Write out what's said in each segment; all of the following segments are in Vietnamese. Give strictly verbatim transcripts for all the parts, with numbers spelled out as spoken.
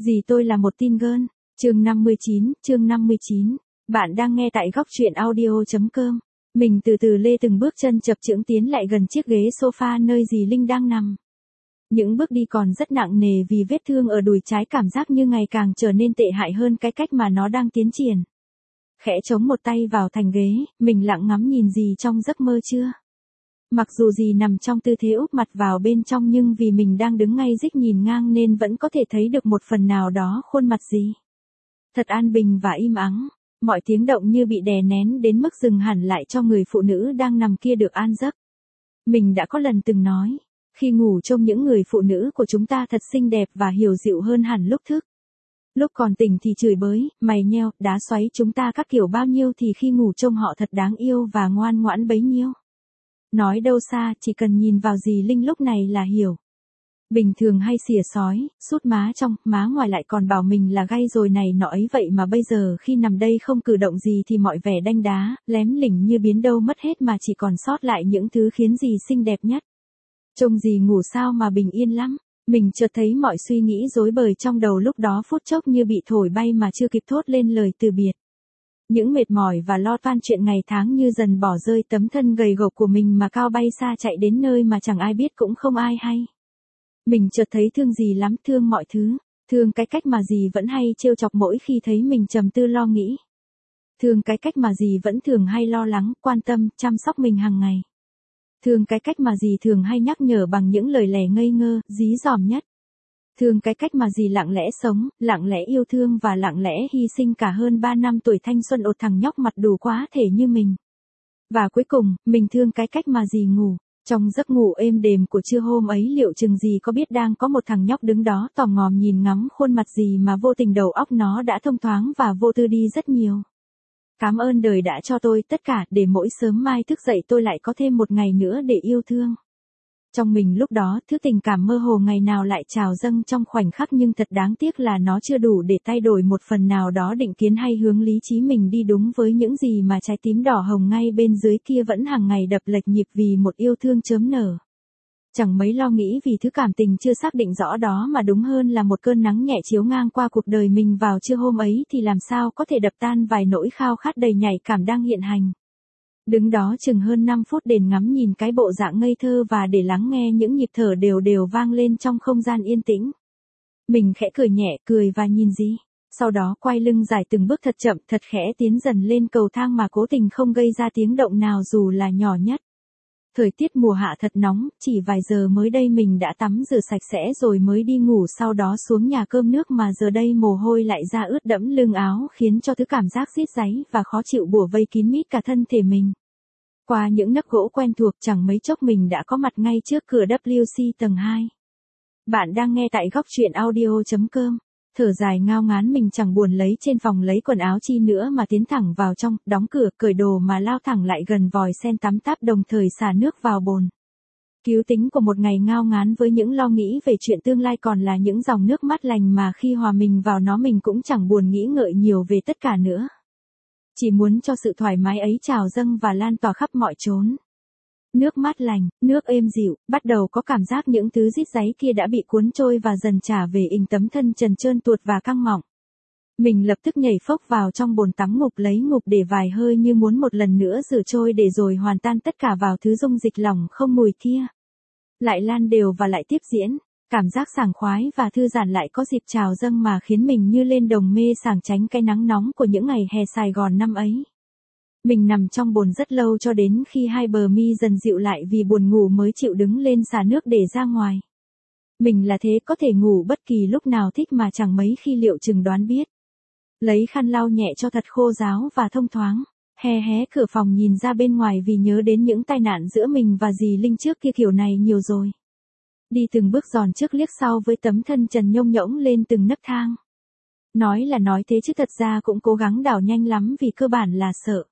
Dì tôi là một teen girl. Chương năm mươi chín, chương năm mươi chín. Bạn đang nghe tại góc truyện audio chấm com. Mình từ từ lê từng bước chân chập chững tiến lại gần chiếc ghế sofa nơi dì Linh đang nằm. Những bước đi còn rất nặng nề vì vết thương ở đùi trái, cảm giác như ngày càng trở nên tệ hại hơn cái cách mà nó đang tiến triển. Khẽ chống một tay vào thành ghế, mình lặng ngắm nhìn dì trong giấc mơ chưa. Mặc dù dì nằm trong tư thế úp mặt vào bên trong, nhưng vì mình đang đứng ngay dích nhìn ngang nên vẫn có thể thấy được một phần nào đó khuôn mặt dì. Thật an bình và im ắng, mọi tiếng động như bị đè nén đến mức dừng hẳn lại cho người phụ nữ đang nằm kia được an giấc. Mình đã có lần từng nói, khi ngủ trông những người phụ nữ của chúng ta thật xinh đẹp và hiền dịu hơn hẳn lúc thức. Lúc còn tỉnh thì chửi bới, mày nheo, đá xoáy chúng ta các kiểu bao nhiêu, thì khi ngủ trông họ thật đáng yêu và ngoan ngoãn bấy nhiêu. Nói đâu xa, chỉ cần nhìn vào dì Linh lúc này là hiểu. Bình thường hay xỉa sói, sút má trong, má ngoài lại còn bảo mình là gay rồi này nọ ấy, vậy mà bây giờ khi nằm đây không cử động gì thì mọi vẻ đanh đá, lém lỉnh như biến đâu mất hết, mà chỉ còn sót lại những thứ khiến dì xinh đẹp nhất. Trông dì ngủ sao mà bình yên lắm. Mình chợt thấy mọi suy nghĩ rối bời trong đầu lúc đó phút chốc như bị thổi bay mà chưa kịp thốt lên lời từ biệt. Những mệt mỏi và lo toan chuyện ngày tháng như dần bỏ rơi tấm thân gầy gộc của mình mà cao bay xa chạy đến nơi mà chẳng ai biết cũng không ai hay. Mình chợt thấy thương dì lắm, thương mọi thứ, thương cái cách mà dì vẫn hay trêu chọc mỗi khi thấy mình trầm tư lo nghĩ. Thương cái cách mà dì vẫn thường hay lo lắng, quan tâm, chăm sóc mình hàng ngày. Thương cái cách mà dì thường hay nhắc nhở bằng những lời lẽ ngây ngơ, dí dỏm nhất. Thương cái cách mà dì lặng lẽ sống, lặng lẽ yêu thương và lặng lẽ hy sinh cả hơn ba năm tuổi thanh xuân ột thằng nhóc mặt đủ quá thể như mình. Và cuối cùng, mình thương cái cách mà dì ngủ. Trong giấc ngủ êm đềm của trưa hôm ấy, liệu chừng dì có biết đang có một thằng nhóc đứng đó tò mò nhìn ngắm khuôn mặt dì mà vô tình đầu óc nó đã thông thoáng và vô tư đi rất nhiều. Cảm ơn đời đã cho tôi tất cả để mỗi sớm mai thức dậy tôi lại có thêm một ngày nữa để yêu thương. Trong mình lúc đó, thứ tình cảm mơ hồ ngày nào lại trào dâng trong khoảnh khắc, nhưng thật đáng tiếc là nó chưa đủ để thay đổi một phần nào đó định kiến hay hướng lý trí mình đi đúng với những gì mà trái tim đỏ hồng ngay bên dưới kia vẫn hàng ngày đập lệch nhịp vì một yêu thương chớm nở. Chẳng mấy lo nghĩ vì thứ cảm tình chưa xác định rõ đó, mà đúng hơn là một cơn nắng nhẹ chiếu ngang qua cuộc đời mình vào trưa hôm ấy thì làm sao có thể đập tan vài nỗi khao khát đầy nhạy cảm đang hiện hành. Đứng đó chừng hơn năm phút để ngắm nhìn cái bộ dạng ngây thơ và để lắng nghe những nhịp thở đều đều vang lên trong không gian yên tĩnh. Mình khẽ cười nhẹ, cười và nhìn dì. Sau đó quay lưng dài từng bước thật chậm, thật khẽ tiến dần lên cầu thang mà cố tình không gây ra tiếng động nào dù là nhỏ nhất. Thời tiết mùa hạ thật nóng, chỉ vài giờ mới đây mình đã tắm rửa sạch sẽ rồi mới đi ngủ, sau đó xuống nhà cơm nước mà giờ đây mồ hôi lại ra ướt đẫm lưng áo, khiến cho thứ cảm giác rít ráy và khó chịu bủa vây kín mít cả thân thể mình. Qua những nấc gỗ quen thuộc, chẳng mấy chốc mình đã có mặt ngay trước cửa W C tầng hai. Bạn đang nghe tại góc truyện audio chấm com. Thở dài ngao ngán, mình chẳng buồn lấy trên phòng lấy quần áo chi nữa mà tiến thẳng vào trong, đóng cửa, cởi đồ mà lao thẳng lại gần vòi sen tắm táp, đồng thời xả nước vào bồn. Cứu tính của một ngày ngao ngán với những lo nghĩ về chuyện tương lai còn là những dòng nước mát lành mà khi hòa mình vào nó mình cũng chẳng buồn nghĩ ngợi nhiều về tất cả nữa. Chỉ muốn cho sự thoải mái ấy trào dâng và lan tỏa khắp mọi chốn. Nước mát lành, nước êm dịu, bắt đầu có cảm giác những thứ rít ráy kia đã bị cuốn trôi và dần trả về ình tấm thân trần trơn tuột và căng mọng. Mình lập tức nhảy phốc vào trong bồn tắm, ngụp lấy ngụp để vài hơi như muốn một lần nữa rửa trôi để rồi hoàn tan tất cả vào thứ dung dịch lỏng không mùi kia. Lại lan đều và lại tiếp diễn, cảm giác sảng khoái và thư giãn lại có dịp trào dâng mà khiến mình như lên đồng mê sảng tránh cái nắng nóng của những ngày hè Sài Gòn năm ấy. Mình nằm trong bồn rất lâu cho đến khi hai bờ mi dần dịu lại vì buồn ngủ mới chịu đứng lên xả nước để ra ngoài. Mình là thế, có thể ngủ bất kỳ lúc nào thích mà chẳng mấy khi liệu chừng đoán biết. Lấy khăn lau nhẹ cho thật khô ráo và thông thoáng, hé hé cửa phòng nhìn ra bên ngoài vì nhớ đến những tai nạn giữa mình và dì Linh trước kia kiểu này nhiều rồi. Đi từng bước giòn trước liếc sau với tấm thân trần nhông nhỗng lên từng nấc thang. Nói là nói thế chứ thật ra cũng cố gắng đảo nhanh lắm vì cơ bản là sợ.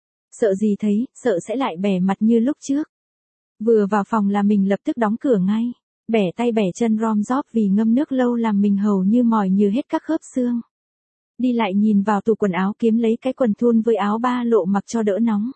Sợ gì thấy, sợ sẽ lại bẻ mặt như lúc trước. Vừa vào phòng là mình lập tức đóng cửa ngay, bẻ tay bẻ chân rom róp vì ngâm nước lâu làm mình hầu như mỏi như hết các khớp xương. Đi lại nhìn vào tủ quần áo kiếm lấy cái quần thun với áo ba lộ mặc cho đỡ nóng.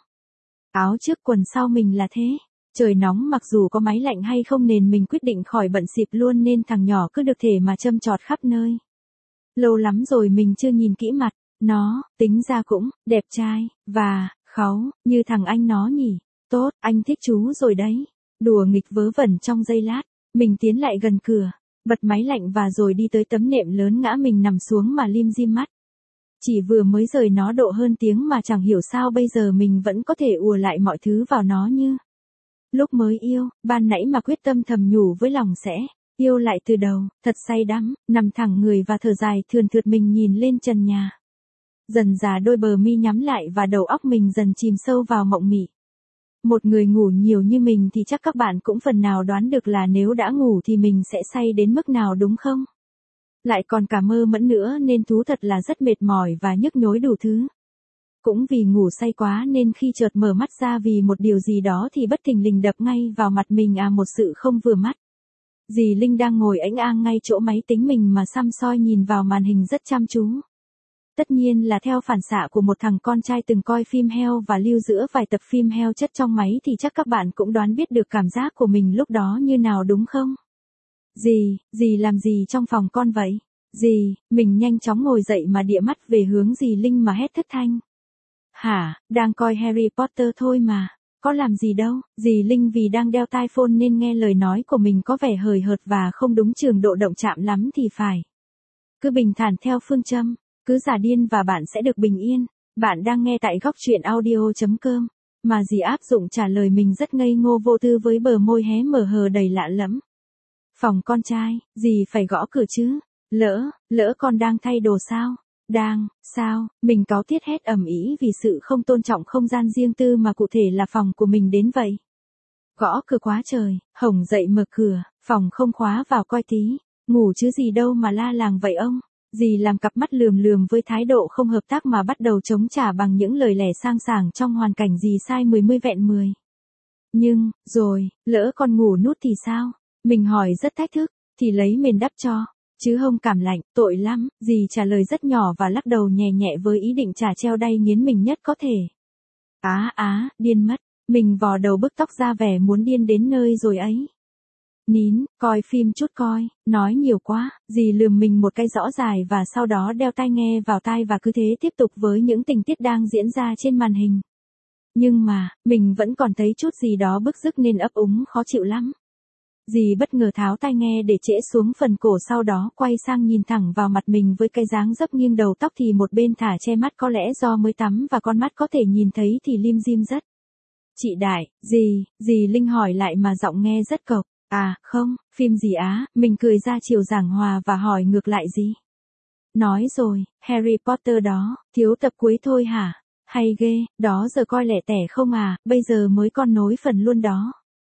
Áo trước quần sau mình là thế. Trời nóng mặc dù có máy lạnh hay không nên mình quyết định khỏi bận xịp luôn, nên thằng nhỏ cứ được thể mà châm chọt khắp nơi. Lâu lắm rồi mình chưa nhìn kỹ mặt, nó, tính ra cũng, đẹp trai, và, kháu, như thằng anh nó nhỉ. Tốt, anh thích chú rồi đấy. Đùa nghịch vớ vẩn trong giây lát, mình tiến lại gần cửa, bật máy lạnh và rồi đi tới tấm nệm lớn ngã mình nằm xuống mà lim dim mắt. Chỉ vừa mới rời nó độ hơn tiếng mà chẳng hiểu sao bây giờ mình vẫn có thể ùa lại mọi thứ vào nó như lúc mới yêu, ban nãy mà quyết tâm thầm nhủ với lòng sẽ yêu lại từ đầu, thật say đắm, nằm thẳng người và thở dài thườn thượt mình nhìn lên trần nhà. Dần dà đôi bờ mi nhắm lại và đầu óc mình dần chìm sâu vào mộng mị. Một người ngủ nhiều như mình thì chắc các bạn cũng phần nào đoán được là nếu đã ngủ thì mình sẽ say đến mức nào đúng không? Lại còn cả mơ mẫn nữa nên thú thật là rất mệt mỏi và nhức nhối đủ thứ. Cũng vì ngủ say quá nên khi chợt mở mắt ra vì một điều gì đó thì bất thình lình đập ngay vào mặt mình à một sự không vừa mắt. Dì Linh đang ngồi ẵnh ang ngay chỗ máy tính mình mà săm soi nhìn vào màn hình rất chăm chú. Tất nhiên là theo phản xạ của một thằng con trai từng coi phim heo và lưu giữa vài tập phim heo chất trong máy thì chắc các bạn cũng đoán biết được cảm giác của mình lúc đó như nào đúng không? Dì, dì làm gì trong phòng con vậy? Dì, mình nhanh chóng ngồi dậy mà địa mắt về hướng dì Linh mà hét thất thanh. Hả, đang coi Harry Potter thôi mà, có làm gì đâu, dì Linh vì đang đeo tai phone nên nghe lời nói của mình có vẻ hời hợt và không đúng trường độ động chạm lắm thì phải. Cứ bình thản theo phương châm, cứ giả điên và bạn sẽ được bình yên. Bạn đang nghe tại góc truyện audio chấm com, mà dì áp dụng trả lời mình rất ngây ngô vô tư với bờ môi hé mở hờ đầy lạ lẫm. Phòng con trai, dì phải gõ cửa chứ, lỡ, lỡ con đang thay đồ sao? Đang, sao, mình cáu tiết hét ầm ĩ vì sự không tôn trọng không gian riêng tư mà cụ thể là phòng của mình đến vậy. Gõ cửa quá trời, Hồng dậy mở cửa, phòng không khóa vào coi tí, ngủ chứ gì đâu mà la làng vậy ông. Dì làm cặp mắt lườm lườm với thái độ không hợp tác mà bắt đầu chống trả bằng những lời lẽ sang sảng trong hoàn cảnh dì sai mười mươi vẹn mười. Nhưng, rồi, lỡ con ngủ nút thì sao? Mình hỏi rất thách thức, thì lấy mền đắp cho. Chứ không cảm lạnh, tội lắm, dì trả lời rất nhỏ và lắc đầu nhẹ nhẹ với ý định trả treo đay nghiến mình nhất có thể. Á á, điên mất, mình vò đầu bức tóc ra vẻ muốn điên đến nơi rồi ấy. Nín, coi phim chút coi, nói nhiều quá, dì lườm mình một cái rõ dài và sau đó đeo tai nghe vào tai và cứ thế tiếp tục với những tình tiết đang diễn ra trên màn hình. Nhưng mà, mình vẫn còn thấy chút gì đó bức rứt nên ấp úng khó chịu lắm. Dì bất ngờ tháo tai nghe để trễ xuống phần cổ sau đó quay sang nhìn thẳng vào mặt mình với cái dáng dấp nghiêng đầu tóc thì một bên thả che mắt có lẽ do mới tắm và con mắt có thể nhìn thấy thì lim dim rất. Chị Đại, dì, dì Linh hỏi lại mà giọng nghe rất cộc. À, không, phim gì á, mình cười ra chiều giảng hòa và hỏi ngược lại gì. Nói rồi, Harry Potter đó, thiếu tập cuối thôi hả? Hay ghê, đó giờ coi lẻ tẻ không à, bây giờ mới con nối phần luôn đó.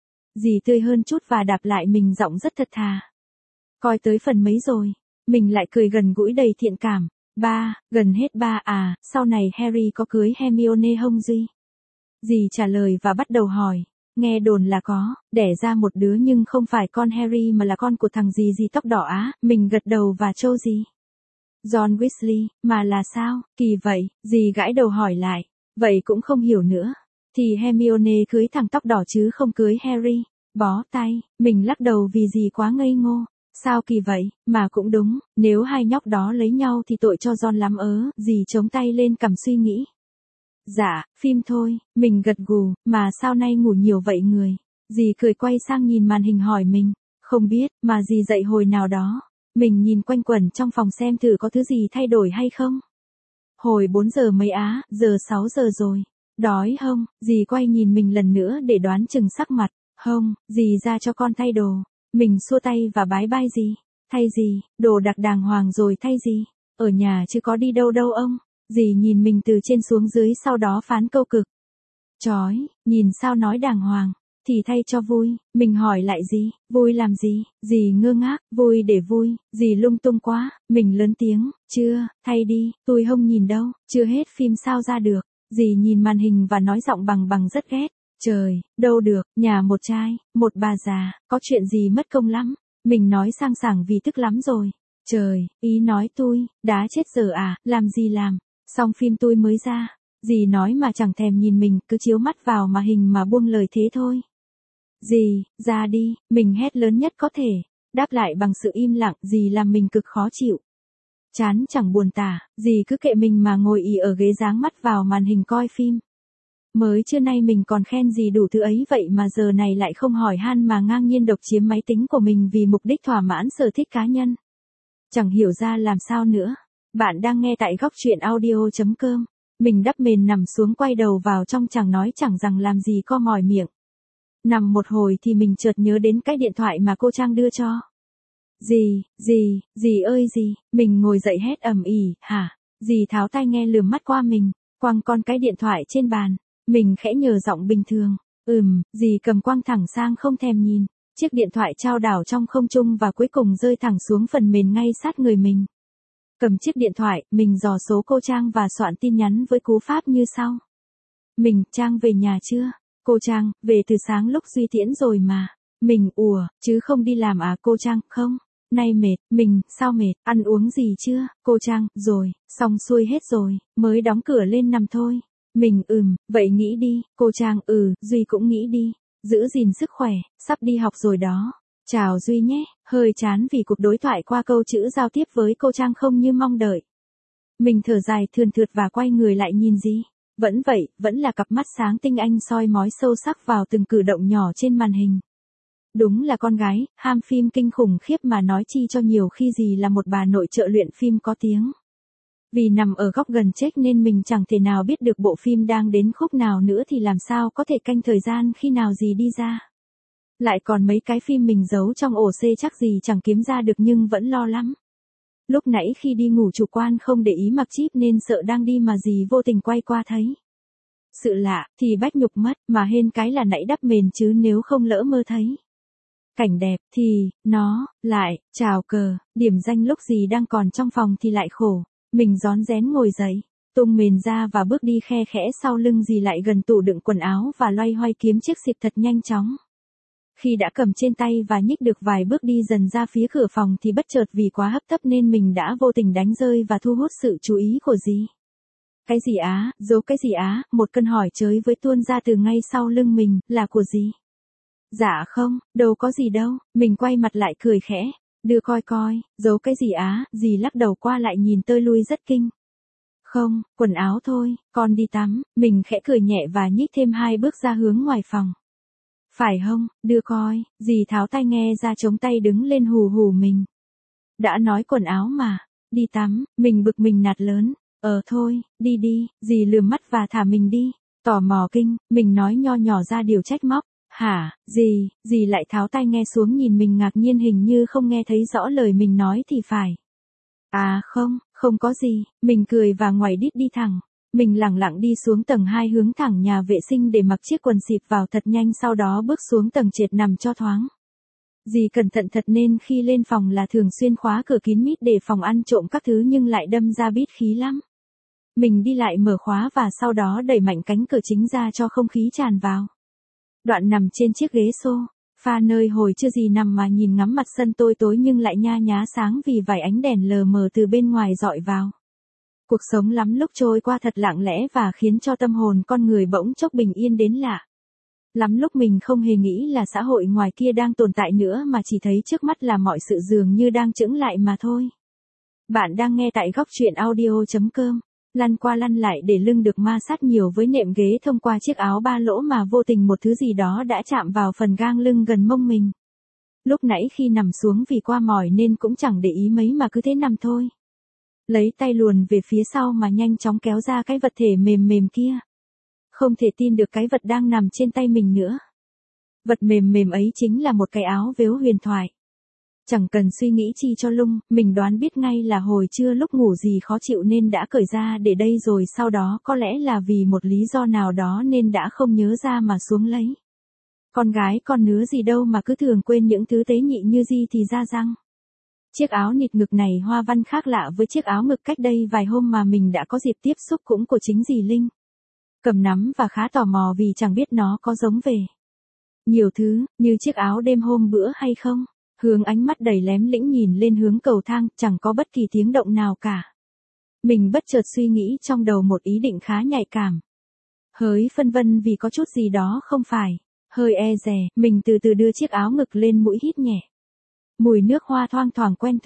Dì tươi hơn chút và đạp lại mình giọng rất thật thà. Coi tới phần mấy rồi? Mình lại cười gần gũi đầy thiện cảm. Ba, gần hết ba à, sau này Harry có cưới Hermione không Duy? Dì trả lời và bắt đầu hỏi. Nghe đồn là có, đẻ ra một đứa nhưng không phải con Harry mà là con của thằng gì gì tóc đỏ á, mình gật đầu và trâu gì. John Weasley, mà là sao, kỳ vậy, dì gãi đầu hỏi lại, vậy cũng không hiểu nữa. Thì Hermione cưới thằng tóc đỏ chứ không cưới Harry, bó tay, mình lắc đầu vì dì quá ngây ngô. Sao kỳ vậy, mà cũng đúng, nếu hai nhóc đó lấy nhau thì tội cho John lắm ớ, dì chống tay lên cằm suy nghĩ. Dạ, phim thôi, mình gật gù, mà sao nay ngủ nhiều vậy người? Dì cười quay sang nhìn màn hình hỏi mình, không biết, mà dì dậy hồi nào đó. Mình nhìn quanh quẩn trong phòng xem thử có thứ gì thay đổi hay không. Hồi bốn giờ mấy á, giờ sáu giờ rồi. Đói không? Dì quay nhìn mình lần nữa để đoán chừng sắc mặt. Không, dì ra cho con thay đồ. Mình xua tay và bái bai dì. Thay gì, đồ đặc đàng hoàng rồi thay gì. Ở nhà chứ có đi đâu đâu ông. Dì nhìn mình từ trên xuống dưới sau đó phán câu cực. Chói, nhìn sao nói đàng hoàng. Thì thay cho vui, mình hỏi lại gì, vui làm gì, dì ngơ ngác, vui để vui, dì lung tung quá, mình lớn tiếng, chưa, thay đi, tôi không nhìn đâu, chưa hết phim sao ra được, dì nhìn màn hình và nói giọng bằng bằng rất ghét, trời, đâu được, nhà một trai, một bà già, có chuyện gì mất công lắm, mình nói sang sảng vì tức lắm rồi, trời, ý nói tôi, đá chết giờ à, làm gì làm, xong phim tôi mới ra. Dì nói mà chẳng thèm nhìn mình, cứ chiếu mắt vào mà hình mà buông lời thế thôi. Dì, ra đi, mình hét lớn nhất có thể. Đáp lại bằng sự im lặng, dì làm mình cực khó chịu. Chán chẳng buồn tả, gì cứ kệ mình mà ngồi ì ở ghế dáng mắt vào màn hình coi phim. Mới trưa nay mình còn khen gì đủ thứ ấy vậy mà giờ này lại không hỏi han mà ngang nhiên độc chiếm máy tính của mình vì mục đích thỏa mãn sở thích cá nhân. Chẳng hiểu ra làm sao nữa. Bạn đang nghe tại góc truyện audio chấm com. Mình đắp mền nằm xuống quay đầu vào trong chẳng nói chẳng rằng làm gì co mỏi miệng. Nằm một hồi thì mình chợt nhớ đến cái điện thoại mà cô Trang đưa cho. Gì, gì, gì ơi gì, mình ngồi dậy hét ầm ĩ, hả? Dì tháo tai nghe lườm mắt qua mình, quăng con cái điện thoại trên bàn. Mình khẽ nhờ giọng bình thường, ừm, dì cầm quăng thẳng sang không thèm nhìn. Chiếc điện thoại trao đảo trong không trung và cuối cùng rơi thẳng xuống phần mềm ngay sát người mình. Cầm chiếc điện thoại, mình dò số cô Trang và soạn tin nhắn với cú pháp như sau. Mình, Trang về nhà chưa? Cô Trang, về từ sáng lúc Duy tiễn rồi mà. Mình, ủa, chứ không đi làm à? Cô Trang, không. Nay mệt, mình, sao mệt, ăn uống gì chưa? Cô Trang, rồi, xong xuôi hết rồi, mới đóng cửa lên nằm thôi. Mình, ừm, vậy nghĩ đi. Cô Trang, ừ, Duy cũng nghĩ đi. Giữ gìn sức khỏe, sắp đi học rồi đó. Chào Duy nhé, hơi chán vì cuộc đối thoại qua câu chữ giao tiếp với cô Trang không như mong đợi. Mình thở dài thườn thượt và quay người lại nhìn gì. Vẫn vậy, vẫn là cặp mắt sáng tinh anh soi mói sâu sắc vào từng cử động nhỏ trên màn hình. Đúng là con gái, ham phim kinh khủng khiếp mà nói chi cho nhiều khi gì là một bà nội trợ luyện phim có tiếng. Vì nằm ở góc gần chết nên mình chẳng thể nào biết được bộ phim đang đến khúc nào nữa thì làm sao có thể canh thời gian khi nào gì đi ra. Lại còn mấy cái phim mình giấu trong ổ C chắc gì chẳng kiếm ra được nhưng vẫn lo lắm. Lúc nãy khi đi ngủ chủ quan không để ý mặc chip nên sợ đang đi mà gì vô tình quay qua thấy. Sự lạ, thì bách nhục mất, mà hên cái là nãy đắp mền chứ nếu không lỡ mơ thấy. Cảnh đẹp, thì, nó, lại, chào cờ, điểm danh lúc gì đang còn trong phòng thì lại khổ. Mình rón rén ngồi dậy, tung mền ra và bước đi khe khẽ sau lưng dì lại gần tủ đựng quần áo và loay hoay kiếm chiếc xịp thật nhanh chóng. Khi đã cầm trên tay và nhích được vài bước đi dần ra phía cửa phòng thì bất chợt vì quá hấp tấp nên mình đã vô tình đánh rơi và thu hút sự chú ý của dì. Cái gì á, dấu cái gì á, một cơn hỏi chới với tuôn ra từ ngay sau lưng mình, là của dì. Dạ không, đâu có gì đâu, mình quay mặt lại cười khẽ, đưa coi coi, giấu cái gì á, dì lắc đầu qua lại nhìn tơi lui rất kinh. Không, quần áo thôi, con đi tắm, mình khẽ cười nhẹ và nhích thêm hai bước ra hướng ngoài phòng. Phải không, đưa coi, dì tháo tai nghe ra chống tay đứng lên hù hù mình. Đã nói quần áo mà, đi tắm, mình bực mình nạt lớn, ờ thôi, đi đi, dì lườm mắt và thả mình đi, tò mò kinh, mình nói nho nhỏ ra điều trách móc. Hả, dì, dì lại tháo tai nghe xuống nhìn mình ngạc nhiên hình như không nghe thấy rõ lời mình nói thì phải. À không, không có gì, mình cười và ngoảy đít đi thẳng. Mình lẳng lặng đi xuống tầng hai hướng thẳng nhà vệ sinh để mặc chiếc quần xịp vào thật nhanh sau đó bước xuống tầng trệt nằm cho thoáng. Dì cẩn thận thật nên khi lên phòng là thường xuyên khóa cửa kín mít để phòng ăn trộm các thứ nhưng lại đâm ra bít khí lắm. Mình đi lại mở khóa và sau đó đẩy mạnh cánh cửa chính ra cho không khí tràn vào. Đoạn nằm trên chiếc ghế sofa nơi hồi chưa gì nằm mà nhìn ngắm mặt sân tối tối nhưng lại nha nhá sáng vì vài ánh đèn lờ mờ từ bên ngoài dọi vào. Cuộc sống lắm lúc trôi qua thật lặng lẽ và khiến cho tâm hồn con người bỗng chốc bình yên đến lạ. Lắm lúc mình không hề nghĩ là xã hội ngoài kia đang tồn tại nữa mà chỉ thấy trước mắt là mọi sự dường như đang chững lại mà thôi. Bạn đang nghe tại góc truyện audio chấm com. Lăn qua lăn lại để lưng được ma sát nhiều với nệm ghế thông qua chiếc áo ba lỗ mà vô tình một thứ gì đó đã chạm vào phần gang lưng gần mông mình. Lúc nãy khi nằm xuống vì qua mỏi nên cũng chẳng để ý mấy mà cứ thế nằm thôi. Lấy tay luồn về phía sau mà nhanh chóng kéo ra cái vật thể mềm mềm kia. Không thể tin được cái vật đang nằm trên tay mình nữa. Vật mềm mềm ấy chính là một cái áo vếu huyền thoại. Chẳng cần suy nghĩ chi cho lung, mình đoán biết ngay là hồi trưa lúc ngủ gì khó chịu nên đã cởi ra để đây rồi sau đó có lẽ là vì một lý do nào đó nên đã không nhớ ra mà xuống lấy. Con gái con nứa gì đâu mà cứ thường quên những thứ tế nhị như gì thì ra răng. Chiếc áo nịt ngực này hoa văn khác lạ với chiếc áo ngực cách đây vài hôm mà mình đã có dịp tiếp xúc cũng của chính dì Linh. Cầm nắm và khá tò mò vì chẳng biết nó có giống về nhiều thứ, như chiếc áo đêm hôm bữa hay không. Hướng ánh mắt đầy lém lĩnh nhìn lên hướng cầu thang, chẳng có bất kỳ tiếng động nào cả. Mình bất chợt suy nghĩ trong đầu một ý định khá nhạy cảm. Hỡi phân vân vì có chút gì đó không phải. Hơi e dè, mình từ từ đưa chiếc áo ngực lên mũi hít nhẹ. Mùi nước hoa thoang thoảng quen thuộc,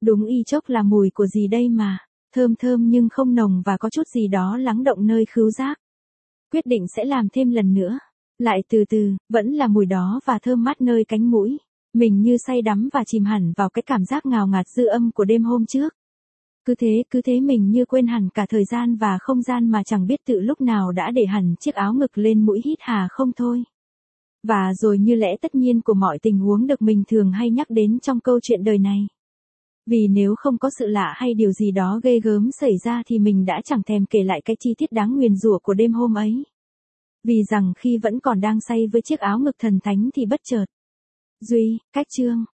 Đúng y chốc là mùi của gì đây mà, thơm thơm nhưng không nồng và có chút gì đó lắng động nơi khứu giác. Quyết định sẽ làm thêm lần nữa. Lại từ từ, vẫn là mùi đó và thơm mát nơi cánh mũi. Mình như say đắm và chìm hẳn vào cái cảm giác ngào ngạt dư âm của đêm hôm trước. Cứ thế, cứ thế mình như quên hẳn cả thời gian và không gian mà chẳng biết tự lúc nào đã để hẳn chiếc áo ngực lên mũi hít hà không thôi. Và rồi như lẽ tất nhiên của mọi tình huống được mình thường hay nhắc đến trong câu chuyện đời này. Vì nếu không có sự lạ hay điều gì đó ghê gớm xảy ra thì mình đã chẳng thèm kể lại cái chi tiết đáng nguyền rủa của đêm hôm ấy. Vì rằng khi vẫn còn đang say với chiếc áo ngực thần thánh thì bất chợt. Duy, cách chương.